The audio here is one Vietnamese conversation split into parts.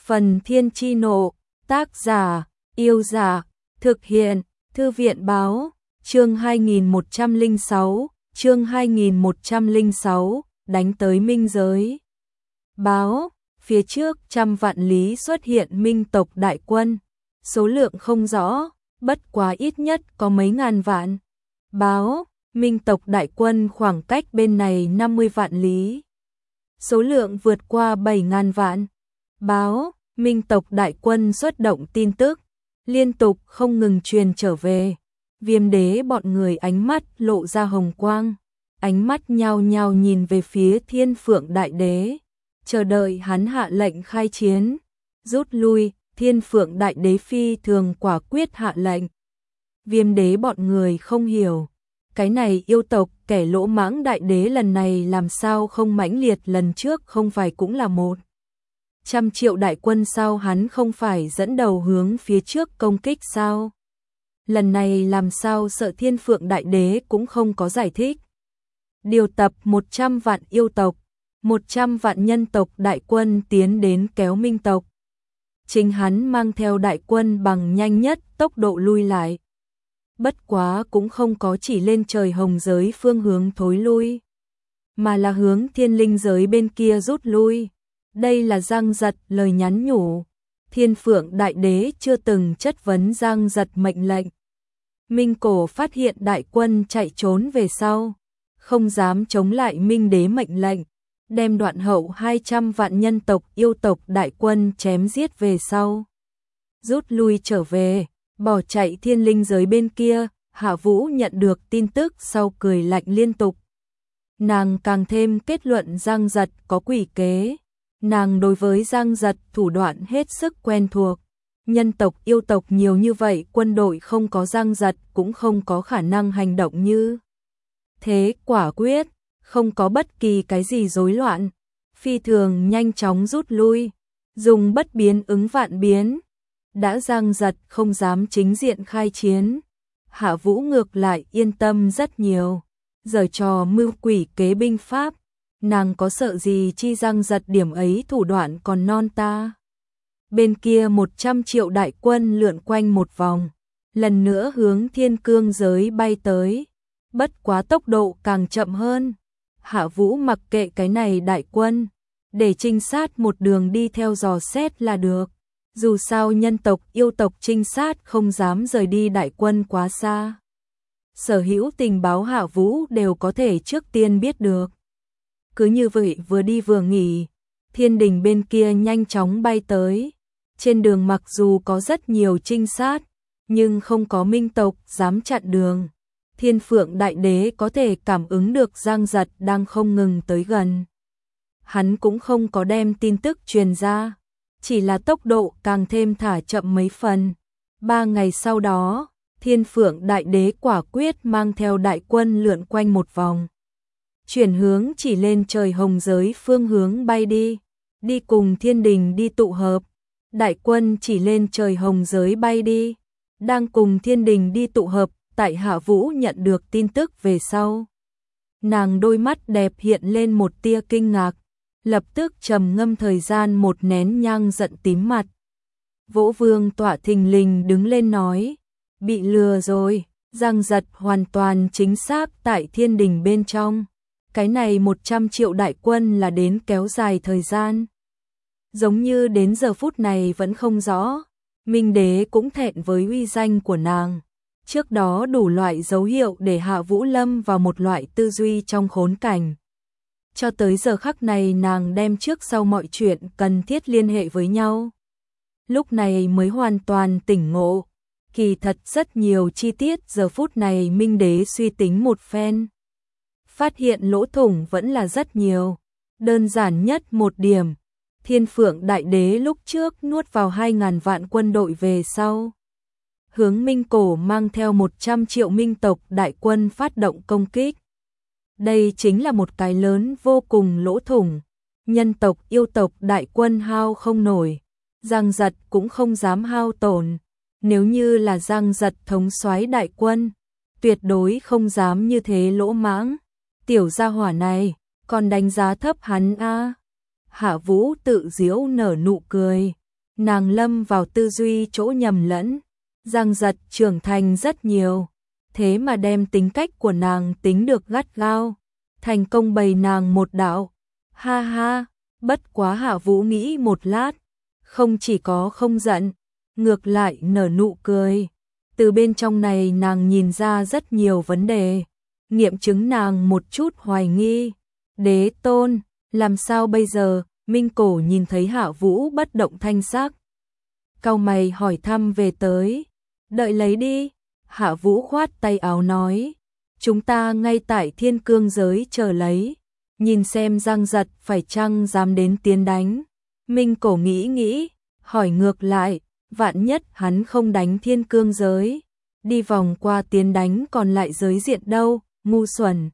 Phần Thiên Chi Nộ, tác giả, Yêu Giả, thực hiện, Thư viện Báo, chương 2106, chương 2106, đánh tới minh giới. Báo, phía trước 100 vạn lý xuất hiện minh tộc đại quân, số lượng không rõ, bất quá ít nhất có mấy ngàn vạn. Báo, minh tộc đại quân khoảng cách bên này 50 vạn lý, số lượng vượt qua 7.000 vạn. Báo, minh tộc đại quân xuất động tin tức, liên tục không ngừng truyền trở về. Viêm đế bọn người ánh mắt lộ ra hồng quang, ánh mắt nhao nhao nhìn về phía Thiên Phượng Đại Đế, chờ đợi hắn hạ lệnh khai chiến. Rút lui, Thiên Phượng Đại Đế phi thường quả quyết hạ lệnh. Viêm đế bọn người không hiểu, cái này yêu tộc kẻ lỗ mãng đại đế lần này làm sao không mãnh liệt, lần trước không phải cũng là 100 triệu đại quân sao, hắn không phải dẫn đầu hướng phía trước công kích sao? Lần này làm sao sợ? Thiên Phượng Đại Đế cũng không có giải thích. Điều tập 100 vạn yêu tộc, 100 vạn nhân tộc đại quân tiến đến kéo minh tộc. Chính hắn mang theo đại quân bằng nhanh nhất tốc độ lui lại. Bất quá cũng không có chỉ lên trời hồng giới phương hướng thối lui, mà là hướng thiên linh giới bên kia rút lui. Đây là Giang Giật lời nhắn nhủ. Thiên Phượng Đại Đế chưa từng chất vấn Giang Giật mệnh lệnh. Minh Cổ phát hiện đại quân chạy trốn về sau, không dám chống lại Minh Đế mệnh lệnh, đem đoạn hậu 200 vạn nhân tộc yêu tộc đại quân chém giết về sau, rút lui trở về, bỏ chạy thiên linh giới bên kia. Hạ Vũ nhận được tin tức sau cười lạnh liên tục. Nàng càng thêm kết luận Giang Giật có quỷ kế. Nàng đối với Giang Giật thủ đoạn hết sức quen thuộc. Nhân tộc yêu tộc nhiều như vậy, quân đội không có Giang Giật cũng không có khả năng hành động như thế quả quyết, không có bất kỳ cái gì rối loạn, phi thường nhanh chóng rút lui, dùng bất biến ứng vạn biến. Đã Giang Giật không dám chính diện khai chiến, Hạ Vũ ngược lại yên tâm rất nhiều. Giở trò mưu quỷ kế binh pháp, nàng có sợ gì chi? Giang Giật điểm ấy thủ đoạn còn non ta. Bên kia 100 triệu đại quân lượn quanh một vòng, lần nữa hướng thiên cương giới bay tới, bất quá tốc độ càng chậm hơn. Hạ Vũ mặc kệ cái này đại quân, để trinh sát một đường đi theo dò xét là được. Dù sao nhân tộc yêu tộc trinh sát không dám rời đi đại quân quá xa. Sở hữu tình báo Hạ Vũ đều có thể trước tiên biết được. Cứ như vậy vừa đi vừa nghỉ, thiên đình bên kia nhanh chóng bay tới. Trên đường mặc dù có rất nhiều trinh sát, nhưng không có minh tộc dám chặn đường. Thiên Phượng Đại Đế có thể cảm ứng được Giang Giật đang không ngừng tới gần. Hắn cũng không có đem tin tức truyền ra, chỉ là tốc độ càng thêm thả chậm mấy phần. 3 ngày sau đó, Thiên Phượng Đại Đế quả quyết mang theo đại quân lượn quanh một vòng, chuyển hướng chỉ lên trời hồng giới phương hướng bay đi, đi cùng thiên đình đi tụ hợp. Đại quân chỉ lên trời hồng giới bay đi, đang cùng thiên đình đi tụ hợp. Tại Hạ Vũ nhận được tin tức về sau, nàng đôi mắt đẹp hiện lên một tia kinh ngạc, lập tức trầm ngâm thời gian một nén nhang giận tím mặt. Vỗ Vương Tọa thình lình đứng lên nói, bị lừa rồi. Giang Giật hoàn toàn chính xác tại thiên đình bên trong. Cái này 100 triệu đại quân là đến kéo dài thời gian, giống như đến giờ phút này vẫn không rõ. Minh Đế cũng thẹn với uy danh của nàng. Trước đó đủ loại dấu hiệu để Hạ Vũ lâm vào một loại tư duy trong khốn cảnh. Cho tới giờ khắc này nàng đem trước sau mọi chuyện cần thiết liên hệ với nhau. Lúc này mới hoàn toàn tỉnh ngộ. Kỳ thật rất nhiều chi tiết giờ phút này Minh Đế suy tính một phen, phát hiện lỗ thủng vẫn là rất nhiều. Đơn giản nhất một điểm, Thiên Phượng Đại Đế lúc trước nuốt vào 2.000 vạn quân đội về sau, hướng Minh Cổ mang theo 100 triệu minh tộc đại quân phát động công kích. Đây chính là một cái lớn vô cùng lỗ thủng. Nhân tộc yêu tộc đại quân hao không nổi, Giang Giật cũng không dám hao tổn. Nếu như là Giang Giật thống soái đại quân, tuyệt đối không dám như thế lỗ mãng. Tiểu gia hỏa này, còn đánh giá thấp hắn a. Hạ Vũ tự giễu nở nụ cười. nàng lâm vào tư duy chỗ nhầm lẫn. Giang Giật trưởng thành rất nhiều, thế mà đem tính cách của nàng tính được gắt gao, thành công bày nàng một đạo. Ha ha, bất quá Hạ Vũ nghĩ một lát, không chỉ có không giận, ngược lại nở nụ cười. Từ bên trong này nàng nhìn ra rất nhiều vấn đề, nghiệm chứng nàng một chút hoài nghi. Đế tôn, làm sao bây giờ? Minh Cổ nhìn thấy Hạ Vũ bất động thanh sắc, cau mày hỏi thăm về tới. Đợi lấy đi, Hạ Vũ khoát tay áo nói, chúng ta ngay tại Thiên Cương giới chờ lấy, nhìn xem Giang Giật phải chăng dám đến tiến đánh. Minh Cổ nghĩ nghĩ, hỏi ngược lại, vạn nhất hắn không đánh Thiên Cương giới, đi vòng qua tiến đánh còn lại giới diện đâu, ngu xuẩn.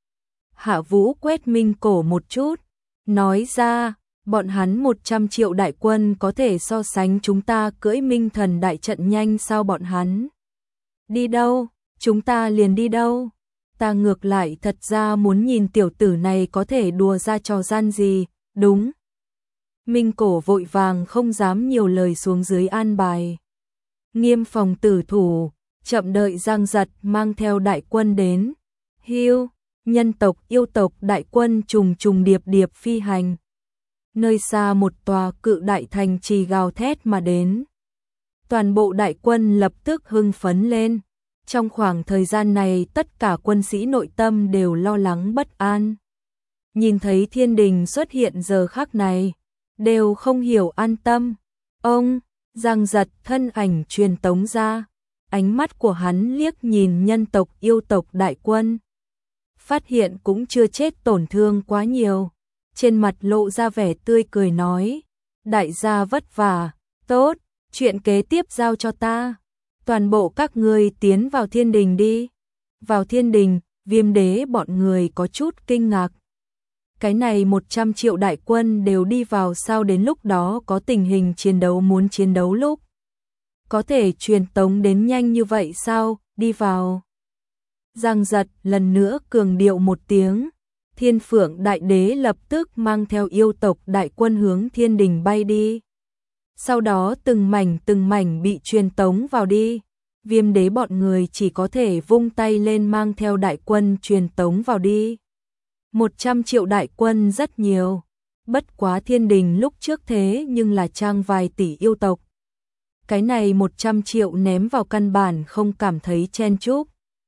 Hạ Vũ quét Minh Cổ một chút, nói ra, bọn hắn 100 triệu đại quân có thể so sánh chúng ta cưỡi Minh Thần đại trận nhanh sao? Bọn hắn đi đâu, chúng ta liền đi đâu. Ta ngược lại thật ra muốn nhìn tiểu tử này có thể đùa ra trò gian gì. Đúng. Minh Cổ vội vàng không dám nhiều lời xuống dưới an bài. Nghiêm phòng tử thủ, chậm đợi Giang Giật mang theo đại quân đến. Hưu, nhân tộc yêu tộc đại quân trùng trùng điệp điệp phi hành. Nơi xa một tòa cự đại thành trì gào thét mà đến. Toàn bộ đại quân lập tức hưng phấn lên. Trong khoảng thời gian này tất cả quân sĩ nội tâm đều lo lắng bất an. Nhìn thấy thiên đình xuất hiện giờ khắc này, đều không hiểu an tâm. Ông, Giang Giật thân ảnh truyền tống ra, ánh mắt của hắn liếc nhìn nhân tộc yêu tộc đại quân. Phát hiện cũng chưa chết tổn thương quá nhiều. Trên mặt lộ ra vẻ tươi cười nói, đại gia vất vả, tốt, chuyện kế tiếp giao cho ta. Toàn bộ các ngươi tiến vào thiên đình đi. Vào thiên đình, Viêm Đế bọn người có chút kinh ngạc. Cái này 100 triệu đại quân đều đi vào sao? Đến lúc đó có tình hình chiến đấu muốn chiến đấu lúc có thể truyền tống đến nhanh như vậy sao? Đi vào. Giang Giật lần nữa cường điệu một tiếng. Thiên Phượng Đại Đế lập tức mang theo yêu tộc đại quân hướng thiên đình bay đi. Sau đó từng mảnh bị truyền tống vào đi. Viêm Đế bọn người chỉ có thể vung tay lên mang theo đại quân truyền tống vào đi. 100 triệu đại quân rất nhiều. Bất quá thiên đình lúc trước thế nhưng là trang vài tỷ yêu tộc. Cái này 100 triệu ném vào căn bản không cảm thấy chen chúc.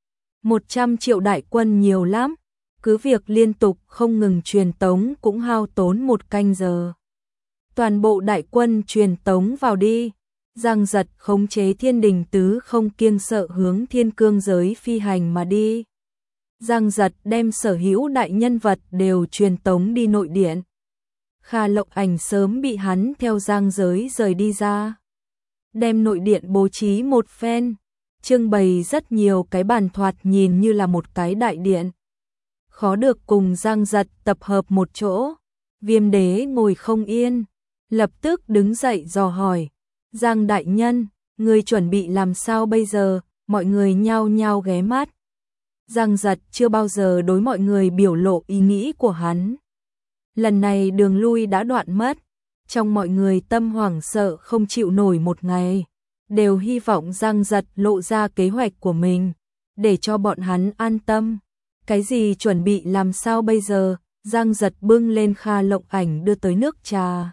100 triệu đại quân nhiều lắm. Cứ việc liên tục không ngừng truyền tống cũng hao tốn 1 canh giờ. Toàn bộ đại quân truyền tống vào đi. Giang Giật khống chế thiên đình tứ không kiêng sợ hướng Thiên Cương giới phi hành mà đi. Giang Giật đem sở hữu đại nhân vật đều truyền tống đi nội điện. Kha Lộc Ảnh sớm bị hắn theo Giang giới rời đi ra. Đem nội điện bố trí một phen, trưng bày rất nhiều cái bàn thoạt nhìn như là một cái đại điện. Khó được cùng Giang Giật tập hợp một chỗ. Viêm Đế ngồi không yên, lập tức đứng dậy dò hỏi, Giang đại nhân, người chuẩn bị làm sao bây giờ? Mọi người nhao nhao ghé mắt. Giang Giật chưa bao giờ đối mọi người biểu lộ ý nghĩ của hắn. Lần này đường lui đã đoạn mất, trong mọi người tâm hoảng sợ không chịu nổi một ngày, đều hy vọng Giang Giật lộ ra kế hoạch của mình, để cho bọn hắn an tâm. Cái gì chuẩn bị làm sao bây giờ? Giang Giật bưng lên Kha Lộng Ảnh đưa tới nước trà.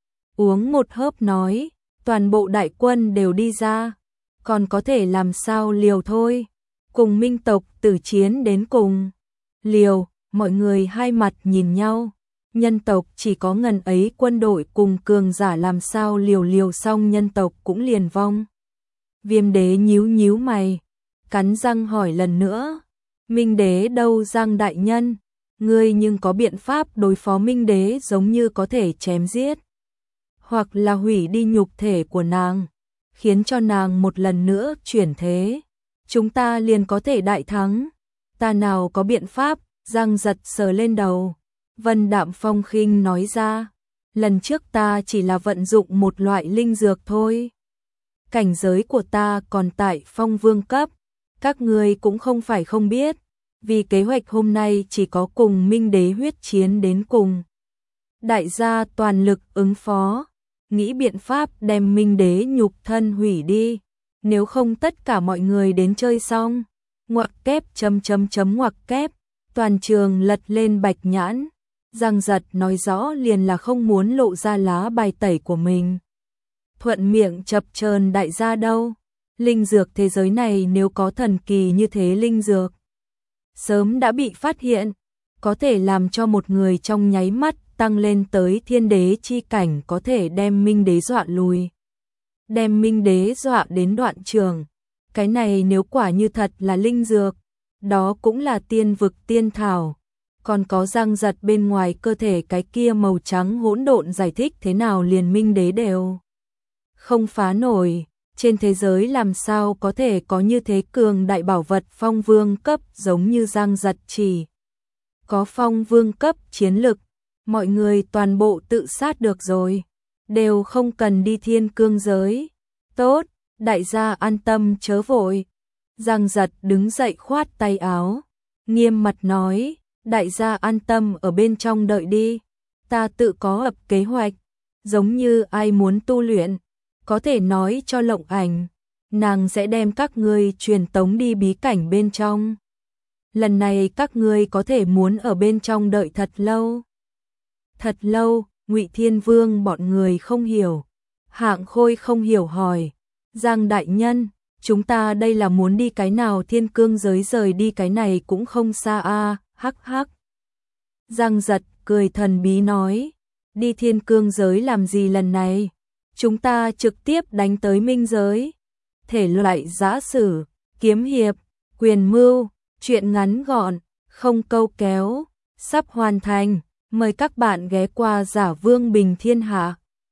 Uống một hớp nói, toàn bộ đại quân đều đi ra, còn có thể làm sao liều thôi. Cùng Minh tộc tử chiến đến cùng. Liều, mọi người hai mặt nhìn nhau. Nhân tộc chỉ có ngần ấy quân đội cùng cường giả làm sao liều xong nhân tộc cũng liền vong. Viêm Đế nhíu mày, cắn răng hỏi lần nữa. Minh Đế đâu? Giang đại nhân, ngươi nhưng có biện pháp đối phó Minh Đế giống như có thể chém giết, hoặc là hủy đi nhục thể của nàng, khiến cho nàng một lần nữa chuyển thế, chúng ta liền có thể đại thắng. Ta nào có biện pháp? Giang Giật sờ lên đầu, Vân đạm phong khinh nói ra, lần trước ta chỉ là vận dụng một loại linh dược thôi. Cảnh giới của ta còn tại Phong Vương cấp, các ngươi cũng không phải không biết, vì kế hoạch hôm nay chỉ có cùng Minh Đế huyết chiến đến cùng. Đại gia toàn lực ứng phó, nghĩ biện pháp đem Minh Đế nhục thân hủy đi, nếu không tất cả mọi người đến chơi xong. Ngoặc kép ngoặc kép, toàn trường lật lên bạch nhãn. Giang Giật nói rõ liền là không muốn lộ ra lá bài tẩy của mình. Thuận miệng chập chờn đại gia đâu. Linh dược thế giới này nếu có thần kỳ như thế linh dược, sớm đã bị phát hiện, có thể làm cho một người trong nháy mắt tăng lên tới thiên đế chi cảnh, có thể đem Minh Đế dọa lùi. Đem Minh Đế dọa đến đoạn trường. Cái này nếu quả như thật là linh dược, đó cũng là tiên vực tiên thảo. Còn có Giang Giật bên ngoài cơ thể cái kia màu trắng hỗn độn giải thích thế nào liền Minh Đế đều không phá nổi. Trên thế giới làm sao có thể có như thế cường đại bảo vật phong vương cấp, giống như Giang Giật chỉ có phong vương cấp chiến lực, mọi người toàn bộ tự sát được rồi, đều không cần đi thiên cương giới. Tốt, đại gia an tâm chớ vội. Giang Giật đứng dậy khoát tay áo, nghiêm mặt nói, đại gia an tâm ở bên trong đợi đi, ta tự có ập kế hoạch, giống như ai muốn tu luyện, có thể nói cho Lộng Ảnh, nàng sẽ đem các ngươi truyền tống đi bí cảnh bên trong. Lần này các ngươi có thể muốn ở bên trong đợi thật lâu. Thật lâu, Ngụy Thiên Vương bọn người không hiểu. Hạng Khôi không hiểu hỏi, Giang đại nhân, chúng ta đây là muốn đi cái nào thiên cương giới, rời đi cái này cũng không xa a, hắc hắc. Giang Giật cười thần bí nói, đi thiên cương giới làm gì lần này? Chúng ta trực tiếp đánh tới minh giới. Thể loại giã sử, kiếm hiệp, quyền mưu, truyện ngắn gọn, không câu kéo, sắp hoàn thành. Mời các bạn ghé qua Giả Vương Bình Thiên Hạ.